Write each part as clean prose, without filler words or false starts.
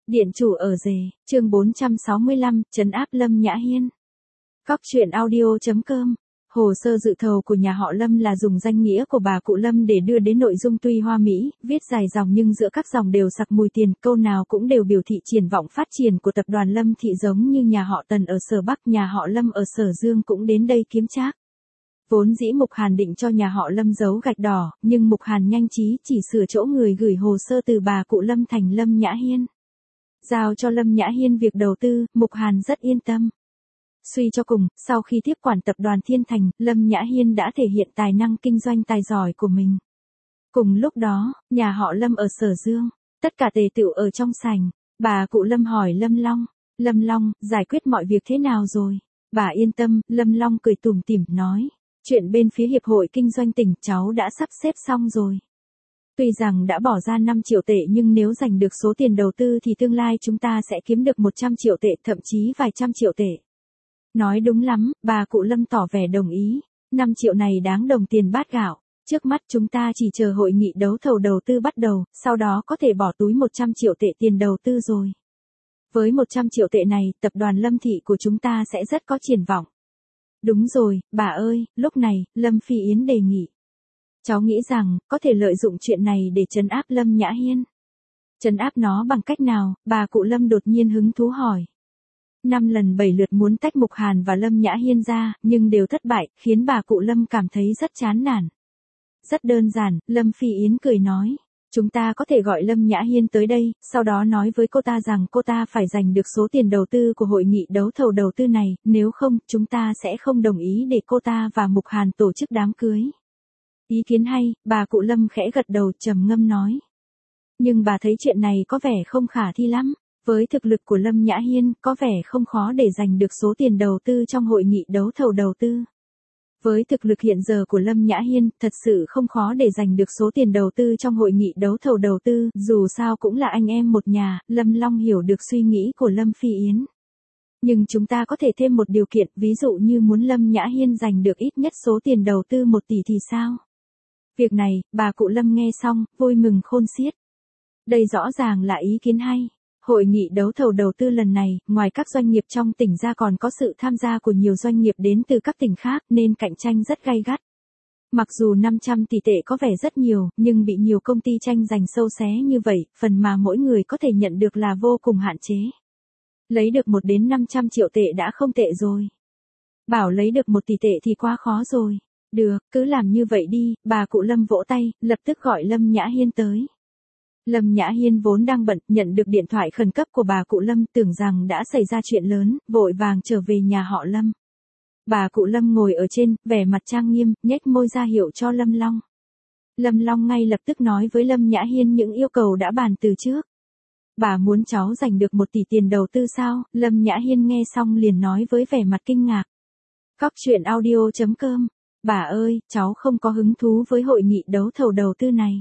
Điện chủ ở rể, chương 465, trấn áp Lâm Nhã Hiên. Góc truyện audio.com. Hồ sơ dự thầu của nhà họ Lâm là dùng danh nghĩa của bà cụ Lâm để đưa đến nội dung tuy hoa mỹ, viết dài dòng nhưng giữa các dòng đều sặc mùi tiền, câu nào cũng đều biểu thị triển vọng phát triển của tập đoàn Lâm Thị, giống như nhà họ Tần ở Sở Bắc, nhà họ Lâm ở Sở Dương cũng đến đây kiếm trác. Vốn dĩ Mục Hàn định cho nhà họ Lâm giấu gạch đỏ, nhưng Mục Hàn nhanh trí chỉ sửa chỗ người gửi hồ sơ từ bà cụ Lâm thành Lâm Nhã Hiên. Giao cho Lâm Nhã Hiên việc đầu tư, Mục Hàn rất yên tâm. Suy cho cùng, sau khi tiếp quản tập đoàn Thiên Thành, Lâm Nhã Hiên đã thể hiện tài năng kinh doanh tài giỏi của mình. Cùng lúc đó, nhà họ Lâm ở Sở Dương, tất cả tề tựu ở trong sảnh. Bà cụ Lâm hỏi Lâm Long, Lâm Long, giải quyết mọi việc thế nào rồi? Bà yên tâm, Lâm Long cười tủm tỉm nói, chuyện bên phía Hiệp hội Kinh doanh tỉnh cháu đã sắp xếp xong rồi. Tuy rằng đã bỏ ra 5 triệu tệ nhưng nếu giành được số tiền đầu tư thì tương lai chúng ta sẽ kiếm được 100 triệu tệ, thậm chí vài trăm triệu tệ. Nói đúng lắm, bà cụ Lâm tỏ vẻ đồng ý, 5 triệu này đáng đồng tiền bát gạo, trước mắt chúng ta chỉ chờ hội nghị đấu thầu đầu tư bắt đầu, sau đó có thể bỏ túi 100 triệu tệ tiền đầu tư rồi. Với 100 triệu tệ này, tập đoàn Lâm Thị của chúng ta sẽ rất có triển vọng. Đúng rồi, bà ơi, lúc này, Lâm Phi Yến đề nghị. Cháu nghĩ rằng, có thể lợi dụng chuyện này để trấn áp Lâm Nhã Hiên. Trấn áp nó bằng cách nào? Bà cụ Lâm đột nhiên hứng thú hỏi. 5 lần 7 lượt muốn tách Mục Hàn và Lâm Nhã Hiên ra, nhưng đều thất bại, khiến bà cụ Lâm cảm thấy rất chán nản. Rất đơn giản, Lâm Phi Yến cười nói. Chúng ta có thể gọi Lâm Nhã Hiên tới đây, sau đó nói với cô ta rằng cô ta phải giành được số tiền đầu tư của hội nghị đấu thầu đầu tư này, nếu không, chúng ta sẽ không đồng ý để cô ta và Mục Hàn tổ chức đám cưới. Ý kiến hay, bà cụ Lâm khẽ gật đầu trầm ngâm nói. Nhưng bà thấy chuyện này có vẻ không khả thi lắm. Với thực lực của Lâm Nhã Hiên, có vẻ không khó để giành được số tiền đầu tư trong hội nghị đấu thầu đầu tư. Với thực lực hiện giờ của Lâm Nhã Hiên, thật sự không khó để giành được số tiền đầu tư trong hội nghị đấu thầu đầu tư, dù sao cũng là anh em một nhà, Lâm Long hiểu được suy nghĩ của Lâm Phi Yến. Nhưng chúng ta có thể thêm một điều kiện, ví dụ như muốn Lâm Nhã Hiên giành được ít nhất số tiền đầu tư 1 tỷ thì sao? Việc này, bà cụ Lâm nghe xong, vui mừng khôn xiết. Đây rõ ràng là ý kiến hay. Hội nghị đấu thầu đầu tư lần này, ngoài các doanh nghiệp trong tỉnh ra còn có sự tham gia của nhiều doanh nghiệp đến từ các tỉnh khác nên cạnh tranh rất gay gắt. Mặc dù 500 tỷ tệ có vẻ rất nhiều, nhưng bị nhiều công ty tranh giành sâu xé như vậy, phần mà mỗi người có thể nhận được là vô cùng hạn chế. Lấy được 1 đến 500 triệu tệ đã không tệ rồi. Bảo lấy được 1 tỷ tệ thì quá khó rồi. Được, cứ làm như vậy đi, bà cụ Lâm vỗ tay, lập tức gọi Lâm Nhã Hiên tới. Lâm Nhã Hiên vốn đang bận, nhận được điện thoại khẩn cấp của bà cụ Lâm, tưởng rằng đã xảy ra chuyện lớn, vội vàng trở về nhà họ Lâm. Bà cụ Lâm ngồi ở trên, vẻ mặt trang nghiêm, nhếch môi ra hiệu cho Lâm Long. Lâm Long ngay lập tức nói với Lâm Nhã Hiên những yêu cầu đã bàn từ trước. Bà muốn cháu giành được 1 tỷ tiền đầu tư sao? Lâm Nhã Hiên nghe xong liền nói với vẻ mặt kinh ngạc. Góc truyện audio.com. Bà ơi, cháu không có hứng thú với hội nghị đấu thầu đầu tư này.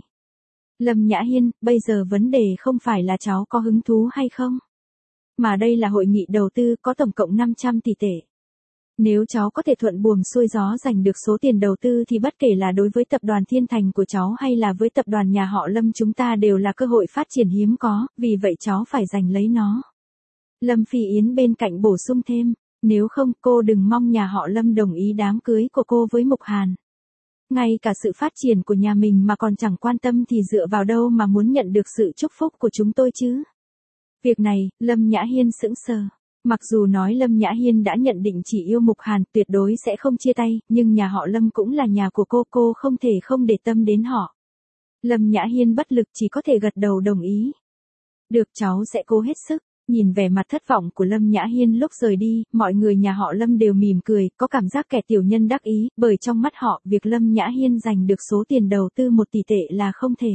Lâm Nhã Hiên, bây giờ vấn đề không phải là cháu có hứng thú hay không. Mà đây là hội nghị đầu tư có tổng cộng 500 tỷ tệ. Nếu cháu có thể thuận buồm xuôi gió giành được số tiền đầu tư thì bất kể là đối với tập đoàn Thiên Thành của cháu hay là với tập đoàn nhà họ Lâm chúng ta đều là cơ hội phát triển hiếm có, vì vậy cháu phải giành lấy nó. Lâm Phi Yến bên cạnh bổ sung thêm, nếu không cô đừng mong nhà họ Lâm đồng ý đám cưới của cô với Mục Hàn. Ngay cả sự phát triển của nhà mình mà còn chẳng quan tâm thì dựa vào đâu mà muốn nhận được sự chúc phúc của chúng tôi chứ? Việc này, Lâm Nhã Hiên sững sờ. Mặc dù nói Lâm Nhã Hiên đã nhận định chỉ yêu Mục Hàn, tuyệt đối sẽ không chia tay, nhưng nhà họ Lâm cũng là nhà của cô không thể không để tâm đến họ. Lâm Nhã Hiên bất lực chỉ có thể gật đầu đồng ý. Được, cháu sẽ cố hết sức. Nhìn vẻ mặt thất vọng của Lâm Nhã Hiên lúc rời đi, mọi người nhà họ Lâm đều mỉm cười, có cảm giác kẻ tiểu nhân đắc ý, bởi trong mắt họ, việc Lâm Nhã Hiên giành được số tiền đầu tư 1 tỷ tệ là không thể.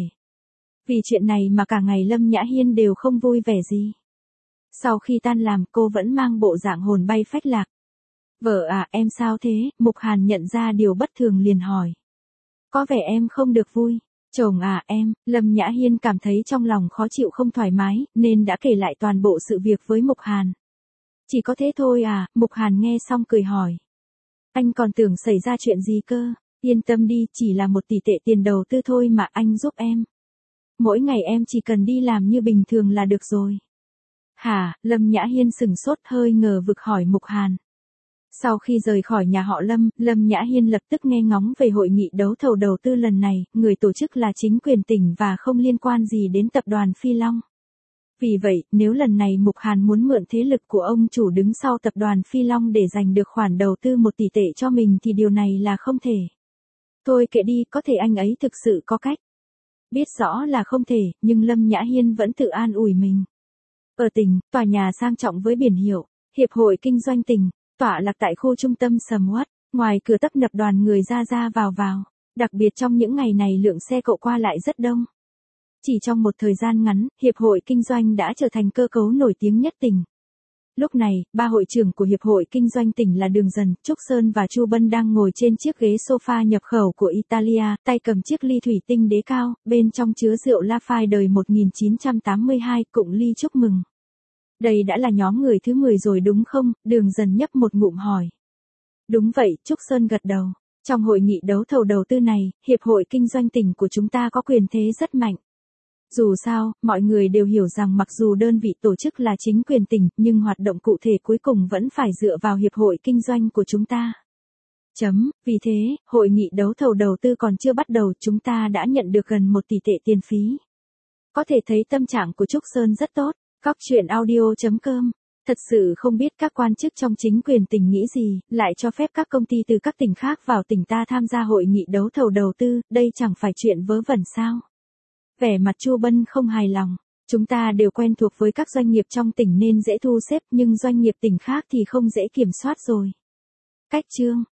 Vì chuyện này mà cả ngày Lâm Nhã Hiên đều không vui vẻ gì. Sau khi tan làm, cô vẫn mang bộ dạng hồn bay phách lạc. Vợ à, em sao thế? Mục Hàn nhận ra điều bất thường liền hỏi. Có vẻ em không được vui. Chồng à em, Lâm Nhã Hiên cảm thấy trong lòng khó chịu không thoải mái, nên đã kể lại toàn bộ sự việc với Mục Hàn. Chỉ có thế thôi à? Mục Hàn nghe xong cười hỏi. Anh còn tưởng xảy ra chuyện gì cơ? Yên tâm đi, chỉ là 1 tỷ tệ tiền đầu tư thôi mà, anh giúp em. Mỗi ngày em chỉ cần đi làm như bình thường là được rồi. Hả? Lâm Nhã Hiên sừng sốt hơi ngờ vực hỏi Mục Hàn. Sau khi rời khỏi nhà họ Lâm, Lâm Nhã Hiên lập tức nghe ngóng về hội nghị đấu thầu đầu tư lần này, người tổ chức là chính quyền tỉnh và không liên quan gì đến tập đoàn Phi Long. Vì vậy, nếu lần này Mục Hàn muốn mượn thế lực của ông chủ đứng sau tập đoàn Phi Long để giành được khoản đầu tư 1 tỷ tệ cho mình thì điều này là không thể. Thôi kệ đi, có thể anh ấy thực sự có cách. Biết rõ là không thể, nhưng Lâm Nhã Hiên vẫn tự an ủi mình. Ở tỉnh, tòa nhà sang trọng với biển hiệu, Hiệp hội Kinh doanh tỉnh, tọa lạc tại khu trung tâm sầm uất, ngoài cửa tấp nập đoàn người ra vào. Đặc biệt trong những ngày này lượng xe cộ qua lại rất đông. Chỉ trong một thời gian ngắn, Hiệp hội Kinh doanh đã trở thành cơ cấu nổi tiếng nhất tỉnh. Lúc này, ba hội trưởng của Hiệp hội Kinh doanh tỉnh là Đường Dần, Trúc Sơn và Chu Bân đang ngồi trên chiếc ghế sofa nhập khẩu của Italia, tay cầm chiếc ly thủy tinh đế cao, bên trong chứa rượu Lafite đời 1982, cụng ly chúc mừng. Đây đã là nhóm người thứ 10 rồi đúng không? Đường Dần nhấp một ngụm hỏi. Đúng vậy, Trúc Sơn gật đầu. Trong hội nghị đấu thầu đầu tư này, Hiệp hội Kinh doanh tỉnh của chúng ta có quyền thế rất mạnh. Dù sao, mọi người đều hiểu rằng mặc dù đơn vị tổ chức là chính quyền tỉnh, nhưng hoạt động cụ thể cuối cùng vẫn phải dựa vào Hiệp hội Kinh doanh của chúng ta. Vì thế, hội nghị đấu thầu đầu tư còn chưa bắt đầu chúng ta đã nhận được gần 1 tỷ tệ tiền phí. Có thể thấy tâm trạng của Trúc Sơn rất tốt. Cóc truyện audio.com. Thật sự không biết các quan chức trong chính quyền tỉnh nghĩ gì, lại cho phép các công ty từ các tỉnh khác vào tỉnh ta tham gia hội nghị đấu thầu đầu tư, đây chẳng phải chuyện vớ vẩn sao? Vẻ mặt Chu Bân không hài lòng. Chúng ta đều quen thuộc với các doanh nghiệp trong tỉnh nên dễ thu xếp, nhưng doanh nghiệp tỉnh khác thì không dễ kiểm soát rồi. Cách chương